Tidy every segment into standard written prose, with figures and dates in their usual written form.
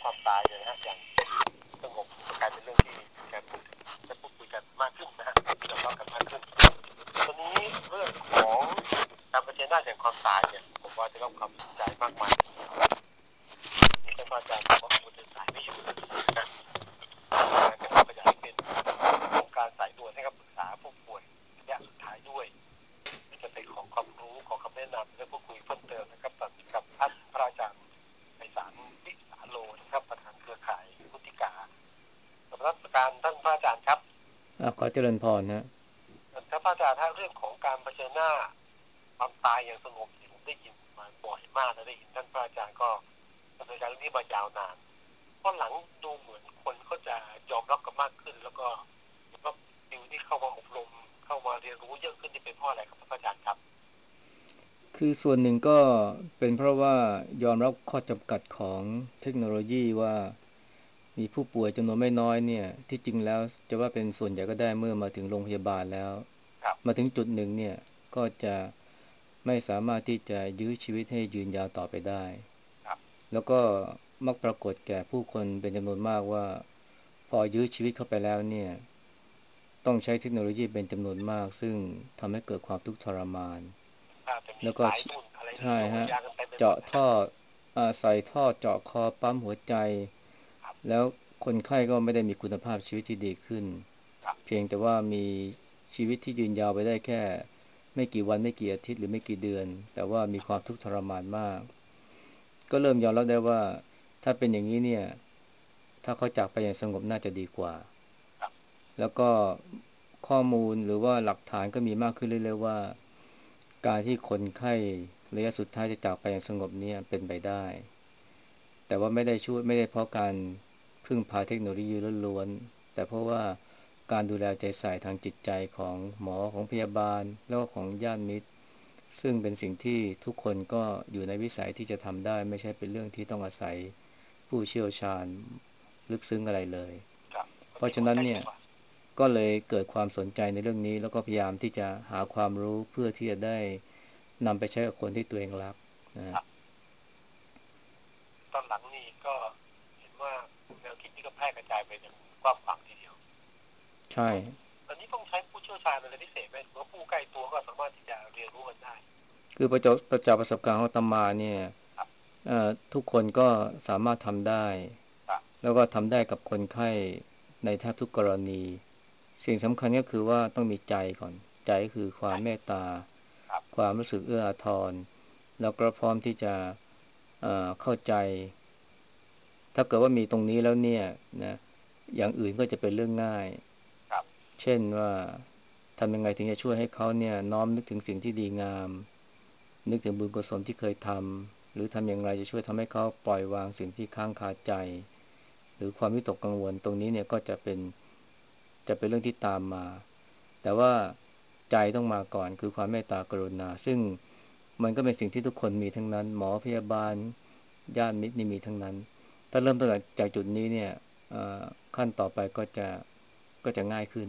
ความตายเนี่ยนะฮะอย่างสงบกลายเป็นเรื่องที่การพูดคุยกันมากขึ้นนะฮะยอมรับกันมากขึ้นตอนนี้เรื่องของการเผชิญหน้าแห่งความตายเนี่ยผมว่าจะรับความสนใจมากมายมีท่านอาจารย์บอกว่าผู้เดินสายไม่อยู่นะก็ขยายเป็นโครงการสายด่วนให้กับปรึกษาผู้ป่วยระยะสุดท้ายด้วยจะไปขอความรู้ขอคำแนะนำและพูดคุยเพิ่มเติมนะครับกับท่านพระอาจารย์ไพศาลวิสาโลนะครับประธานเครือข่ายพุทธิกาสำหรับการท่านพระอาจารย์ครับขอเจริญพรนะท่านพระอาจารย์ถ้าเรื่องของการเผชิญหน้าความตายอย่างสงบที่ผมได้ยินมาบ่อยมากและได้ยินท่านพระอาจารย์ก็ดำเนินการเรื่องนี้มายาวนานเพราะหลังดูเหมือนคนเขาจะยอมรับกันมากขึ้นแล้วก็ว่าสิ่งที่เข้ามาอบรมเข้ามาเรียนรู้เยอะขึ้นที่เป็นเพราะอะไรครับท่านพระอาจารย์ครับคือส่วนหนึ่งก็เป็นเพราะว่ายอมรับข้อจำกัดของเทคโนโลยีว่ามีผู้ป่วยจำนวนไม่น้อยเนี่ยที่จริงแล้วจะว่าเป็นส่วนใหญ่ก็ได้เมื่อมาถึงโรงพยาบาลแล้วครับมาถึงจุดหนึ่งเนี่ยก็จะไม่สามารถที่จะยื้อชีวิตให้ยืนยาวต่อไปได้ครับแล้วก็มักปรากฏแก่ผู้คนเป็นจำนวนมากว่าพอยื้อชีวิตเข้าไปแล้วเนี่ยต้องใช้เทคโนโลยีเป็นจำนวนมากซึ่งทำให้เกิดความทุกข์ทรมานอาจจะมีแล้วก็สายนุ่นอะไรนี่ใช่ฮะโยงยากันเต็มไปหมดนะฮะเจาะท่อใส่ท่อเจาะคอปั๊มหัวใจครับแล้วคนไข้ก็ไม่ได้มีคุณภาพชีวิตที่ดีขึ้นครับเพียงแต่ว่ามีชีวิตที่ยืนยาวไปได้แค่ไม่กี่วันไม่กี่อาทิตย์หรือไม่กี่เดือนแต่ว่ามีความทุกข์ทรมานมากก็เริ่มยอมรับได้ว่าถ้าเป็นอย่างนี้เนี่ยถ้าเขาจากไปอย่างสงบน่าจะดีกว่าครับแล้วก็ข้อมูลหรือว่าหลักฐานก็มีมากขึ้นเรื่อยๆว่า การที่คนไข้ระยะสุดท้ายจะจากไปอย่างสงบเนี่ยเป็นไปได้แต่ว่าไม่ได้เพราะการพึ่งพาเทคโนโลยีล้วนๆแต่เพราะว่าการดูแลใจใส่ทางจิตใจของหมอของพยาบาลแล้วก็ของญาติมิตรซึ่งเป็นสิ่งที่ทุกคนก็อยู่ในวิสัยที่จะทำได้ไม่ใช่เป็นเรื่องที่ต้องอาศัยผู้เชี่ยวชาญลึกซึ้งอะไรเลยครับก็เพราะมีหัวฉะนั้นเนี่ยใจดีกว่าก็เลยเกิดความสนใจในเรื่องนี้แล้วก็พยายามที่จะหาความรู้เพื่อที่จะได้นำไปใช้กับคนที่ตัวเองรักนะครับตอนหลังนี่ก็เห็นว่าแนวคิดนี้ก็แพร่กระจายไปอย่างกว้างขวางทีเดียวใช่ตอนนี้ต้องใช้ผู้เชี่ยวชาญอะไรพิเศษไหมหรือว่าผู้ใกล้ตัวก็สามารถที่จะเรียนรู้กันได้คือประจากประสบการณ์ของอาตมาเนี่ยครับทุกคนก็สามารถทำได้ครับแล้วก็ทำได้กับคนไข้ในแทบทุกกรณีสิ่งสำคัญก็คือว่าต้องมีใจก่อนใจก็คือความเมใช่ตตาครับความรู้สึกเอื้ออาทรแล้วก็พร้อมที่จะเข้าใจถ้าเกิดว่ามีตรงนี้แล้วเนี่ยนะอย่างอื่นก็จะเป็นเรื่องง่ายครับเช่นว่าทำยังไงถึงจะช่วยให้เขาเนี่ยน้อมนึกถึงสิ่งที่ดีงามนึกถึงบุญกุศลที่เคยทำหรือทำอย่างไรจะช่วยทำให้เขาปล่อยวางสิ่งที่ค้างคาใจหรือความวิตกกังวลตรงนี้เนี่ยก็จะเป็นเรื่องที่ตามมาแต่ว่าใจต้องมาก่อนคือความเมตตากรุณาซึ่งมันก็เป็นสิ่งที่ทุกคนมีทั้งนั้นหมอพยาบาลญาติมิตรนี่มีทั้งนั้นถ้าเริ่มต้นจากจุดนี้เนี่ยขั้นต่อไปก็จะง่ายขึ้น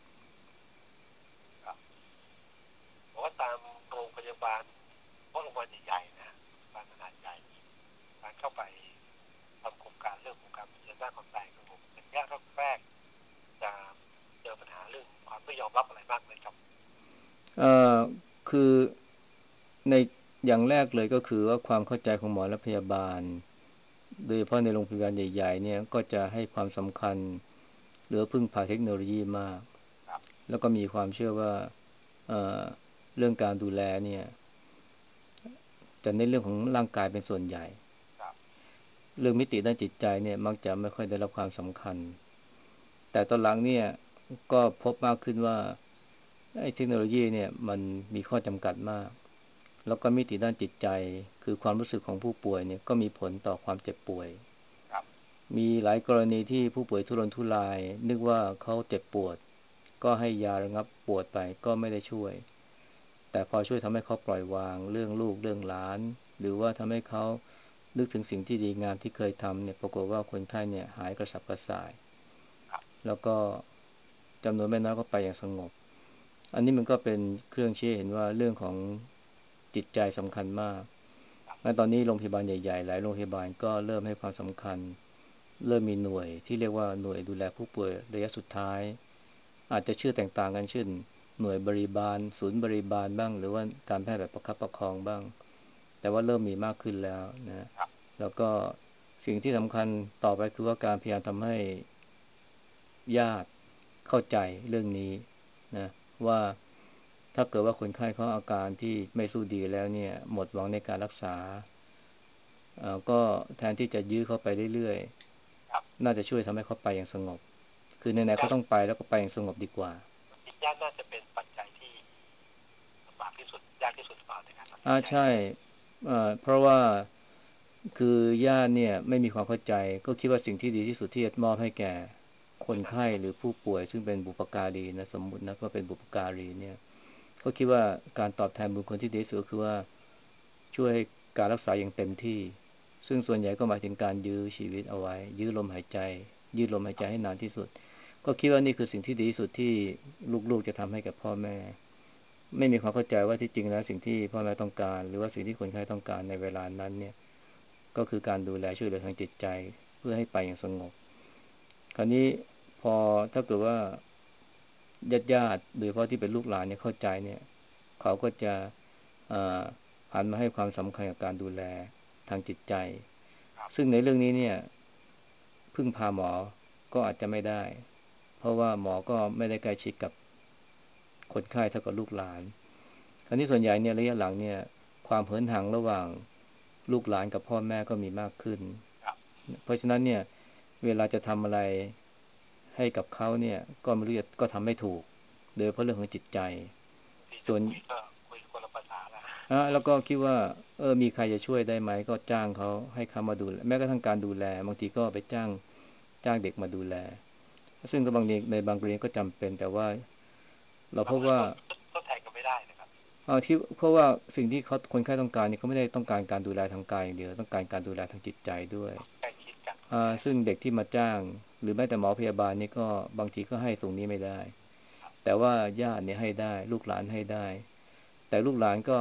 ครับเพราะว่าตามโรงพยาบาลเพราะโรงพยาบาลใหญ่ๆนะโรงพยาบาลขนาดใหญ่การเข้าไปทำโครงการเรื่องของการเผชิญหน้าความตายสงบเป็นยากแรกจะเจอปัญหาเรื่องความไม่ยอมรับอะไรมากเลยครับเอ่อคือในอย่างแรกเลยก็คือว่าความเข้าใจของหมอและพยาบาลโดยเฉพาะในโรงพยาบาลใหญ่ๆเนี่ยก็จะให้ความสำคัญหรือพึ่งพาเทคโนโลยีมากครับแล้วก็มีความเชื่อว่าเอ่อเรื่องการดูแลเนี่ยจะในเรื่องของร่างกายเป็นส่วนใหญ่ครับเรื่องมิติด้านจิตใจเนี่ยมักจะไม่ค่อยได้รับความสำคัญแต่ตอนหลังเนี่ยก็พบมากขึ้นว่าไอ้เทคโนโลยีเนี่ยมันมีข้อจำกัดมาก แล้วก็มิติด้านจิตใจคือความรู้สึกของผู้ป่วยเนี่ยก็มีผลต่อความเจ็บป่วยครับมีหลายกรณีที่ผู้ป่วยทุรนทุรายนึกว่าเขาเจ็บปวดก็ให้ยาระงับปวดไปก็ไม่ได้ช่วยแต่พอช่วยทำให้เขาปล่อยวางเรื่องลูกเรื่องหลานหรือว่าทำให้เขานึกถึงสิ่งที่ดีงามที่เคยทำเนี่ยปรากฏว่าคนไข้เนี่ยหายกระสับกระส่ายครับแล้วก็จำนวนไม่น้อยก็ไปอย่างสงบอันนี้มันก็เป็นเครื่องชี้ให้เห็นว่าเรื่องของจิตใจสำคัญมากครับและตอนนี้โรงพยาบาลใหญ่ๆหลายโรงพยาบาลก็เริ่มให้ความสำคัญเริ่มมีหน่วยที่เรียกว่าหน่วยดูแลผู้ป่วยระยะสุดท้ายอาจจะชื่อแตกต่างกันเช่นหน่วยบริบาลศูนย์บริบาลบ้างหรือว่าการแพทย์แบบประคับประคองบ้างแต่ว่าเริ่มมีมากขึ้นแล้วนะแล้วก็สิ่งที่สำคัญต่อไปคือว่าการพยายามทำให้ญาติเข้าใจเรื่องนี้นะว่าถ้าเกิดว่าคนไข้เขาอาการที่ไม่สู้ดีแล้วเนี่ยหมดหวังในการรักษาก็แทนที่จะยื้อเขาไปเรื่อยครับๆน่าจะช่วยทำให้เขาไปอย่างสงบคือไหนๆเขาต้องไปแล้วก็ไปอย่างสงบดีกว่าจิตญาติน่าจะเป็นปัจจัยที่ลำบากที่สุดยากที่สุดหรือเปล่าในการตัดสินใจใช่เพราะว่าคือญาติเนี่ยไม่มีความเข้าใจก็คิดว่าสิ่งที่ดีที่สุดที่จะมอบให้แก่คนไข้หรือผู้ป่วยซึ่งเป็นบุปการีนะสมมุตินะว่าเป็นบุปการีเนี่ยก็คิดว่าการตอบแทนบุญคุณที่ดีที่สุดก็คือว่าช่วยให้การรักษาอย่างเต็มที่ซึ่งส่วนใหญ่ก็หมายถึงการยื้อชีวิตเอาไว้ยื้อลมหายใจยืดลมหายใจให้นานที่สุดก็คิดว่านี่คือสิ่งที่ดีที่สุดที่ลูกๆจะทำให้กับพ่อแม่ ไม่มีความเข้าใจว่าที่จริงแล้วสิ่งที่พ่อแม่ต้องการหรือว่าสิ่งที่คนไข้ต้องการในเวลานั้นเนี่ยก็คือการดูแลช่วยเหลือทางจิตใจเพื่อให้ไปอย่างสงบคราวนี้พอถ้าเกิดว่าญาติโดยเฉพาะที่เป็นลูกหลานเนี่ยเข้าใจเนี่ยเขาก็จะหันมาให้ความสำคัญกับการดูแลทางจิตใจซึ่งในเรื่องนี้เนี่ยพึ่งพาหมอก็อาจจะไม่ได้เพราะว่าหมอก็ไม่ได้ใกล้ชิดกับคนไข้เท่ากับลูกหลาน คราวนี้ส่วนใหญ่เนี่ยระยะหลังเนี่ยความเหินห่างระหว่างลูกหลานกับพ่อแม่ก็มีมากขึ้นเพราะฉะนั้นเนี่ยเวลาจะทำอะไรให้กับเขาเนี่ยก็ไม่รู้จะก็ทำไม่ถูกโดยเพราะเรื่องของจิตใจที่จะส่วนคุยก็คุยคนละภาษาแล้วแล้วก็คิดว่ามีใครจะช่วยได้ไหมก็จ้างเขาให้เขามาดูแลแม้กระทั่งการดูแลบางทีก็ไปจ้างเด็กมาดูแลซึ่งก็บางทีในบางกรณีก็จำเป็นแต่ว่าเราพบว่าบางเรื่องก็แทนกันไม่ได้นะครับที่เพราะว่าสิ่งที่เขาคนไข้ต้องการเนี่ยเขาไม่ได้ต้องการการดูแลทางกายอย่างเดียวต้องการการดูแลทางจิตใจด้วยใกล้ชิดกันดูแลซึ่งเด็กที่มาจ้างหรือแม้แต่หมอพยาบาลนี่ก็บางทีก็ให้ตรงนี้ไม่ได้แต่ว่าญาติเนี่ยให้ได้ลูกหลานให้ได้แต่ลูกหลานก็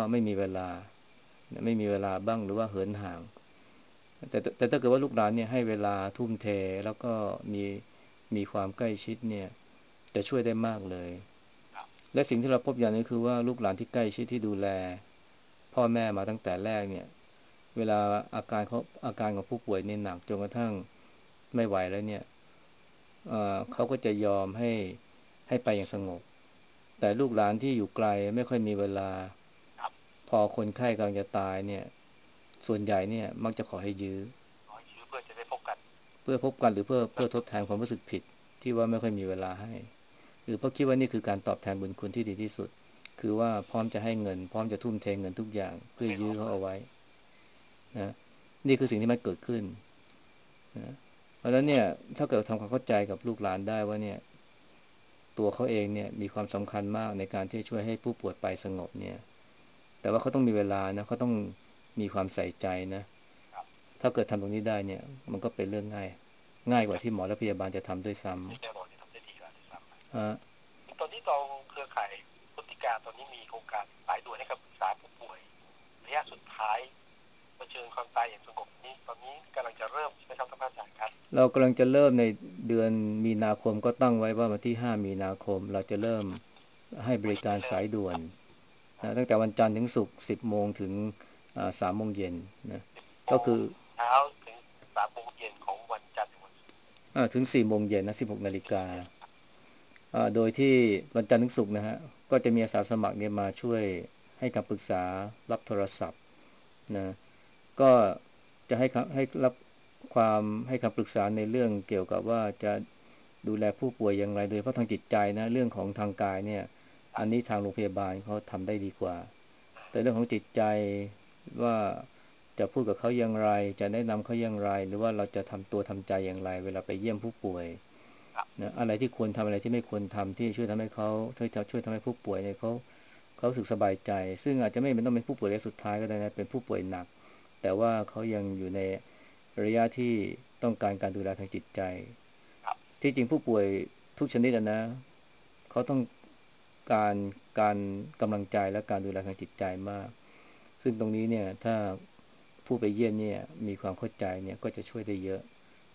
ไม่มีเวลาบ้างหรือว่าเหินห่างแต่ถ้าเกิดว่าลูกหลานเนี่ยให้เวลาทุ่มเทแล้วก็มีมีความใกล้ชิดเนี่ยจะช่วยได้มากเลย และสิ่งที่เราพบอย่างนี้คือว่าลูกหลานที่ใกล้ชิดที่ดูแลพ่อแม่มาตั้งแต่แรกเนี่ยเวลาอาการของผู้ป่วยนี่หนักจนกระทั่งไม่ไหวแล้วเนี่ยเขาก็จะยอมให้ไปอย่างสงบแต่ลูกหลานที่อยู่ไกลไม่ค่อยมีเวลาพอคนไข้กำลังจะตายเนี่ยส่วนใหญ่เนี่ยมักจะขอให้ยื้อขอให้ยื้อเพื่อจะได้พบกันเพื่อพบกันหรือเพื่อทดแทนความรู้สึกผิดที่ว่าไม่ค่อยมีเวลาให้ หรือเพราะคิดว่านี่คือการตอบแทนบุญคุณที่ดีที่สุดคือว่าพร้อมจะให้เงินพร้อมจะทุ่มเทเงินทุกอย่างเพื่อไม่รยื้อเพื่อนอเขาเอาไว้นะนี่คือสิ่งที่มันเกิดขึ้นนะเพราะฉะนั้นเนี่ยถ้าเกิดทำความเข้าใจกับลูกหลานได้ว่าเนี่ยตัวเขาเองเนี่ยมีความสำคัญมากในการที่จะช่วยให้ผู้ป่วยไปสงบเนี่ยแต่ว่าเขาต้องมีเวลานะเขาต้องมีความใส่ใจนะถ้าเกิดทำตรงนี้ได้เนี่ยมันก็เป็นเรื่องง่ายกว่าที่หมอและพยาบาลจะทำด้วยซ้นี่แน่นอนจะทำได้ดีกว่าด้วยซ้ำไปำตอนนี้ตองเครือข่ายพุทธิการตอนนี้มีโครงการสายด่วนให้คำปรึกษาผู้ป่วยระยะสุดท้ายเผชิญความตายอย่างสงบนี้ตอนนี้กำลังจะเริ่มใช่ไหมครับท่านอาจารย์ครับเรากำลังจะเริ่มในเดือนมีนาคมก็ตั้งไว้ว่าวันที่5 มีนาคมเราจะเริ่มให้บวันริการนี้จะเริ่มสายด่วนครับนะตั้งแต่วันจันทร์ถึงศุกร์10 โมงถึง3 โมงเย็นนะโมงก็คือเช้าถึง3 โมงเย็นของวันจันทร์ถึงวันศุกร์ถึง4 โมงเย็นนะ16 นาฬิกาเย็นโดยที่วันจันทร์ถึงศุกร์นะฮะก็จะมีอาสาสมัครเนี่ยมาช่วยให้คำปรึกษารับโทรศัพท์นะก็จะให้รับความให้คำปรึกษาในเรื่องเกี่ยวกับว่าจะดูแลผู้ป่วยอย่างไรโดยเฉพาะทางจิตใจนะเรื่องของทางกายเนี่ยอันนี้ทางโรงพยาบาลเขาทำได้ดีกว่าแต่เรื่องของจิตใจว่าจะพูดกับเขาอย่างไรจะแนะนำเขาอย่างไรหรือว่าเราจะทำตัวทำใจอย่างไรเวลาไปเยี่ยมผู้ป่วยนะอะไรที่ควรทำอะไรที่ไม่ควรทำที่ช่วยทำให้เขาช่วยทำให้ผู้ป่วยเนี่ยเขารู้สึกสบายใจซึ่งอาจจะไม่เป็นต้องเป็นผู้ป่วยระยะสุดท้ายก็ได้นะเป็นผู้ป่วยหนักแต่ว่าเขายังอยู่ในระยะที่ต้องการการดูแลทางจิตใจที่จริงผู้ป่วยทุกชนิดนะเขาต้องการการกำลังใจและการดูแลทางจิตใจมากซึ่งตรงนี้เนี่ยถ้าผู้ไปเยี่ยมเนี่ยมีความเข้าใจเนี่ยก็จะช่วยได้เยอะ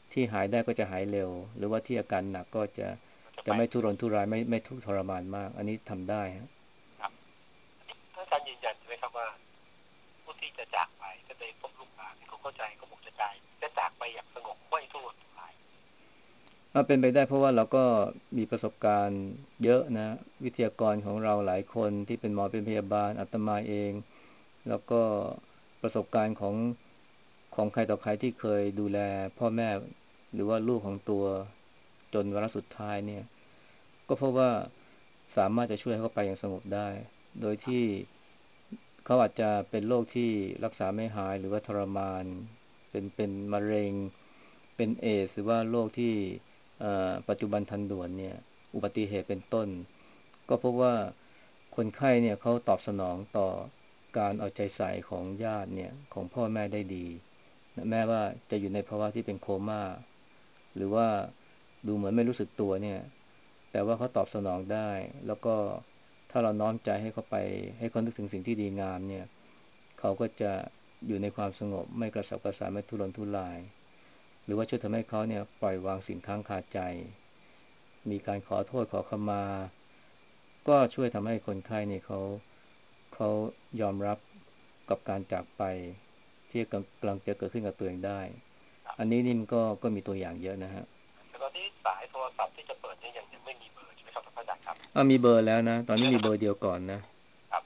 ที่หายได้ก็จะหายเร็วหรือว่าที่อาการหนักก็จะก็จะไปจะไม่ทุรนทุรายไม่ทุกข์ทรมานมากอันนี้ทำได้ฮะครับอันนี้ท่านอาจารย์ยืนยันใช่ไหมครับว่าผู้ที่จะจากไปก็ได้พบลูกหลานที่เขาเข้าใจเขาบอกจะจากไปอย่างสงบไม่ทุรนทุรายเป็นไปได้เพราะว่าเราก็มีประสบการณ์เยอะนะวิทยากรของเราหลายคนที่เป็นหมอเป็นพยาบาลอาตมาเองแล้วก็ประสบการณ์ของใครต่อใครที่เคยดูแลพ่อแม่หรือว่าลูกของตัวจนวาระสุดท้ายเนี่ยก็เพราะว่าสามารถจะช่วยให้เขาไปอย่างสงบได้โดยที่เขาอาจจะเป็นโรคที่รักษาไม่หายหรือว่าทรมานเป็นมะเร็งเป็นเอดส์หรือว่าโรคที่ปัจจุบันทันด่วนเนี่ยอุบัติเหตุเป็นต้นก็เพราะว่าคนไข้เนี่ยเขาตอบสนองต่อการเอาใจใส่ของญาติเนี่ยของพ่อแม่ได้ดีแม้ว่าจะอยู่ในภาวะที่เป็นโคม่าหรือว่าดูเหมือนไม่รู้สึกตัวเนี่ยแต่ว่าเขาตอบสนองได้แล้วก็ถ้าเราน้อมใจให้เขาไปให้เขานึกถึงสิ่งที่ดีงามเนี่ยเขาก็จะอยู่ในความสงบไม่กระสับกระส่ายไม่ทุรนทุรายหรือว่าช่วยทำให้เขาเนี่ยปล่อยวางสิ่งค้างคาใจมีการขอโทษขอขมาก็ช่วยทำให้คนไข้เนี่ยเขายอมรับกับการจากไปที่กำลังจะเกิดขึ้นกับตัวเองได้อันนี้นี่มันก็มีตัวอย่างเยอะนะฮะแต่ตอนนี้สายโทรศัพท์ที่จะเปิดเนี่ยยังไม่มีเบอร์ใช่ไหมครับท่านอาจารย์ครับมีเบอร์แล้วนะตอนนี้มีแล้วนะครับมีเบอร์เดียวก่อนนะครับ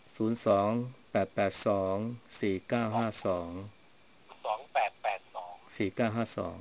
02-882-4952 2882 4952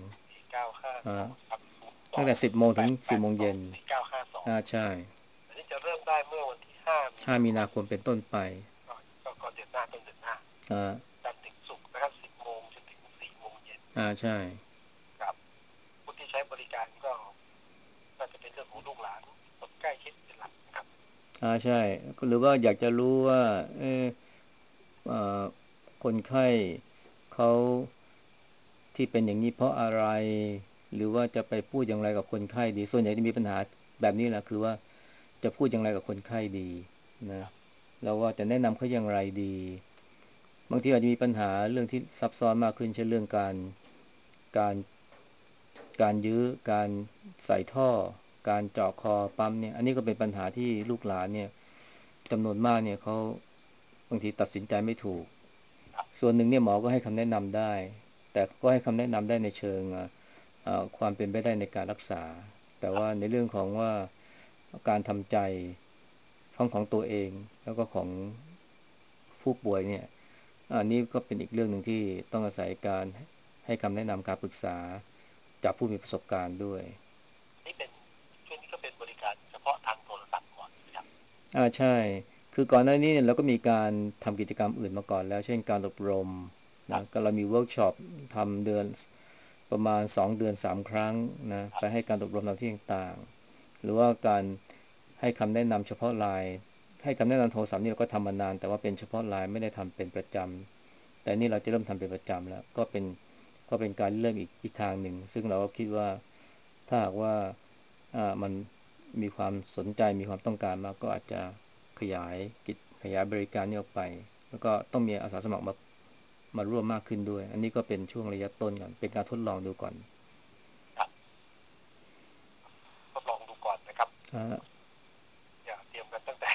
4952ครับตั้งแต่10 โมงถึง4 โมงเย็น 02-882 4952 ใช่อันนี้จะเริ่มได้เมื่อวันที่5มี 5 นาคมมีนาคมเป็นต้นไปก็เดือนหน้าต้นเดือนหน้าอ่าจันทร์ถึงศุกร์นะครับ10โมงจนถึง4โมงเย็นใช่ครับผู้ที่ใช้บริการก็น่าจะเป็นเรื่องของลูกหลานคนใกล้ชิดเป็นหลักนะครับใช่หรือว่าอยากจะรู้ว่าเออเอ่อคนไข้เขาที่เป็นอย่างนี้เพราะอะไรหรือว่าจะไปพูดอย่างไรกับคนไข้ดีส่วนใหญ่จะมีปัญหาแบบนี้แหละคือว่าจะพูดอย่างไรกับคนไข้ดีนะแล้วว่าจะแนะนำเขาอย่างไรดีบางทีอาจจะมีปัญหาเรื่องที่ซับซ้อนมากขึ้นเช่นเรื่องการการยื้อการใส่ท่อการเจาะคอปั๊มเนี่ยอันนี้ก็เป็นปัญหาที่ลูกหลานเนี่ยจำนวนมากเนี่ยเขาบางทีตัดสินใจไม่ถูกส่วนหนึ่งเนี่ยหมอก็ให้คำแนะนำได้แต่ก็ให้คำแนะนำได้ในเชิงความเป็นไปได้ในการรักษาแต่ว่าในเรื่องของว่าการทำใจของตัวเองแล้วก็ของผู้ป่วยเนี่ยอันนี้ก็เป็นอีกเรื่องหนึ่งที่ต้องอาศัยการให้คำแนะนำการปรึกษาจากผู้มีประสบการณ์ด้วยนี่เป็นช่วงนี้ก็เป็นบริการเฉพาะทางโทรศัพท์ก่อนนะครับใช่คือก่อนหน้านี้เนี่ยเราก็มีการทำกิจกรรมอื่นมาก่อนแล้วเช่นการอบรมนะก็เรามีเวิร์กช็อปทำเดือนประมาณ2 เดือน3 ครั้งนะไปให้การอบรมตามที่ต่างๆหรือว่าการให้คำแนะนำเฉพาะไลน์ให้คำแนะนำโทรศัพท์นี่เราก็ทำมานานแต่ว่าเป็นเฉพาะไลน์ไม่ได้ทำเป็นประจำแต่นี่เราจะเริ่มทำเป็นประจำแล้วก็เป็นการเริ่มอีกทางหนึ่งซึ่งเราก็คิดว่าถ้าหากว่ามันมีความสนใจมีความต้องการมากก็อาจจะขยายกิจขยายบริการนี้ออกไปแล้วก็ต้องมีอาสาสมัครมาร่วมมากขึ้นด้วยอันนี้ก็เป็นช่วงระยะต้นก่อนเป็นการทดลองดูก่อนครับทดลองดูก่อนนะครับอ่าอย่าเตรียมกันตั้งแต่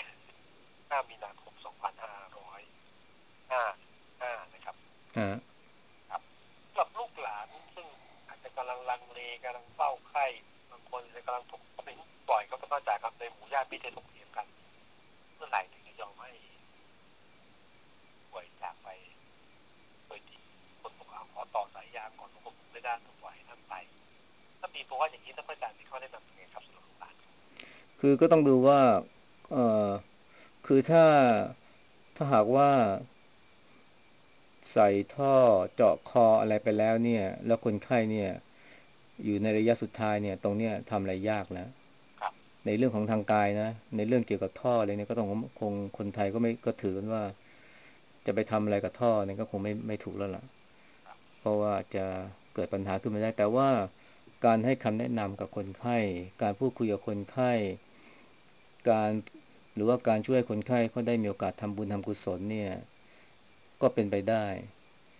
5มีนาคม2555นะครับอ่าครับสำหรับลูกหลานซึ่งอาจจะกำลังลังเลกำลังเฝ้าไข้บางคนจะกำลังถกเถียงบ่อยก็ต้องเข้าใจครับในหมู่ญาติมิตรจะถกเถียงกันเมื่อไหร่ถึงจะยอมให้ป่วยจากไปโดยที่คนบอกขอต่อสายยางก่อนผมไม่ได้ต้องปล่อยให้ท่านไปถ้ามีภาวะอย่างนี้ท่านอาจารย์มีข้อแนะนำยังไงครับสำหรับลูกหลานคือก็ต้องดูว่าเอ่อคือถ้าหากว่าใส่ท่อเจาะคออะไรไปแล้วเนี่ยแล้วคนไข้เนี่ยอยู่ในระยะสุดท้ายเนี่ยตรงเนี้ยทำอะไรยากแล้วครับในเรื่องของทางกายนะในเรื่องเกี่ยวกับท่ออะไรเนี่ยก็ต้องคงคนไทยก็ไม่ก็ถือกันว่าจะไปทำอะไรกับท่อเนี่ยก็คงไม่ถูกแล้วล่ะเพราะว่าจะเกิดปัญหาขึ้นมาได้แต่ว่าการให้คำแนะนำกับคนไข้การพูดคุยกับคนไข้การหรือว่าการช่วยคนไข้เขาได้มีโอกาสทำบุญทำกุศลเนี่ยก็เป็นไปได้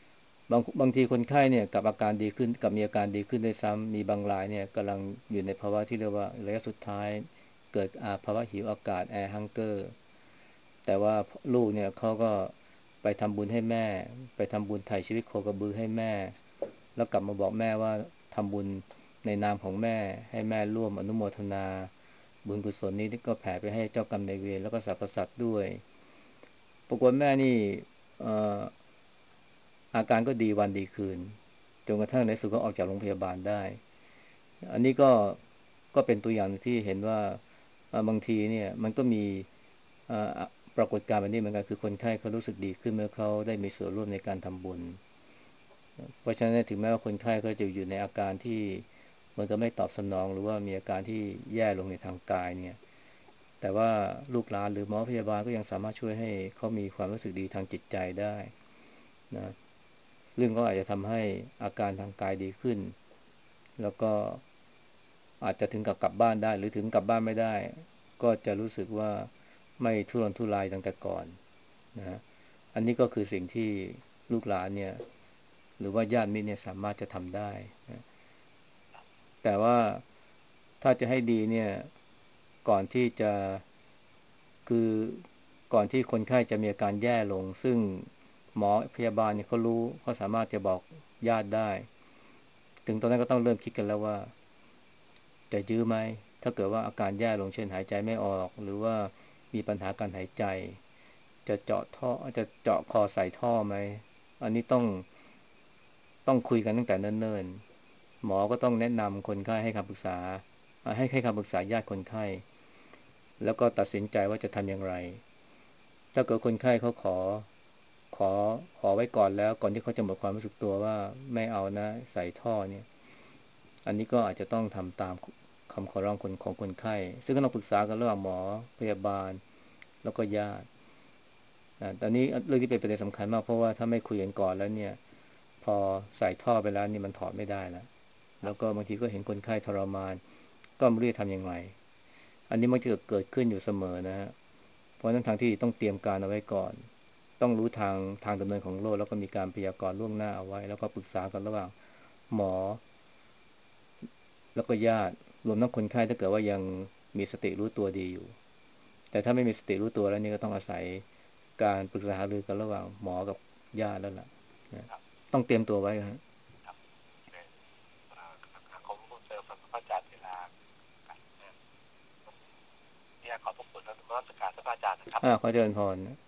บางทีคนไข้เนี่ยกับอาการดีขึ้นกับมีอาการดีขึ้นด้วยซ้ำมีบางรายเนี่ยกำลังอยู่ในภาวะที่เรียกว่าระยะสุดท้ายเกิดภาวะหิวอากาศแอร์ฮังเกอร์แต่ว่าลูกเนี่ยเขาก็ไปทำบุญให้แม่ไปทำบุญไถ่ชีวิตโคกระบือให้แม่แล้วกลับมาบอกแม่ว่าทำบุญในนามของแม่ให้แม่ร่วมอนุโมทนาบุญกุศลนี้ก็แผ่ไปให้เจ้ากรรมนายเวรแล้วก็สรรพสัตว์ด้วยปรากฏแม่นี่เอ่อ อาการก็ดีวันดีคืนจนกระทั่งในสุดก็ออกจากโรงพยาบาลได้อันนี้ก็เป็นตัวอย่างที่เห็นว่าบางทีเนี่ยมันก็มีอ่าปรากฏการณ์แบบนี้เหมือนกันคือคนไข้เขารู้สึกดีขึ้นเมื่อเขาได้มีส่วนร่วมในการทำบุญเพราะฉะนั้นถึงแม้ว่าคนไข้ก็จะอยู่ในอาการที่เหมือนกับไม่ตอบสนองหรือว่ามีอาการที่แย่ลงในทางกายเนี่ยแต่ว่าลูกหลานหรือหมอพยาบาลก็ยังสามารถช่วยให้เขามีความรู้สึกดีทางจิตใจได้นะซึ่งก็อาจจะทำให้อาการทางกายดีขึ้นแล้วก็อาจจะถึงกับกลับบ้านได้หรือถึงกลับบ้านไม่ได้ก็จะรู้สึกว่าไม่ทุรนทุรายดังแต่ก่อนนะอันนี้ก็คือสิ่งที่ลูกหลานเนี่ยหรือว่าญาติมิตรเนี่ยสามารถจะทำได้นะแต่ว่าถ้าจะให้ดีเนี่ยก่อนที่จะคือก่อนที่คนไข้จะมีอาการแย่ลงซึ่งหมอพยาบาลเนี่ยเขารู้เขาสามารถจะบอกญาติได้ถึงตอนนั้นก็ต้องเริ่มคิดกันแล้วว่าจะยื้อไหมถ้าเกิดว่าอาการแย่ลงเช่นหายใจไม่ออกหรือว่ามีปัญหาการหายใจจะเจาะท่อจะเจาะคอใส่ท่อไหมอันนี้ต้องคุยกันตั้งแต่เนิ่นๆหมอก็ต้องแนะนำคนไข้ให้คำปรึกษาให้คำปรึกษาญาติคนไข้แล้วก็ตัดสินใจว่าจะทำอย่างไรถ้าเกิดคนไข้เขาขอขอไว้ก่อนแล้วก่อนที่เขาจะหมดความรู้สึกตัวว่าไม่เอานะใส่ท่อเนี่ยอันนี้ก็อาจจะต้องทำตามคำขอร้องของคนไข้ซึ่งก็ต้องปรึกษากันระหว่างหมอพยาบาลแล้วก็ญาติตอนนี้เรื่องที่เป็นประเด็นสำคัญมากเพราะว่าถ้าไม่คุยกันก่อนแล้วเนี่ยพอใส่ท่อไปแล้วนี่มันถอดไม่ได้แล้วแล้วก็บางทีก็เห็นคนไข้ทรมานก็ไม่รู้จะทำอย่างไรอันนี้มันจะเกิดขึ้นอยู่เสมอนะฮะเพราะฉะนั้นทางที่ต้องเตรียมการเอาไว้ก่อนต้องรู้ทางดำเนินของโรคแล้วก็มีการพยากรณ์ล่วงหน้าเอาไว้แล้วก็ปรึกษากันระหว่างหมอแล้วก็ญาติรวมทั้งคนไข้ถ้าเกิดว่ายังมีสติรู้ตัวดีอยู่แต่ถ้าไม่มีสติรู้ตัวแล้วนี่ก็ต้องอาศัยการปรึกษาหารือกันระหว่างหมอกับญาติแล้วล่ะนะครับต้องเตรียมตัวไว้ครับครับในของเจอฟังพระอาจารย์เวลากันเนี่ยขอบพระคุณและนมัสการท่านอาจารย์นะครับขอเจริญพรนะ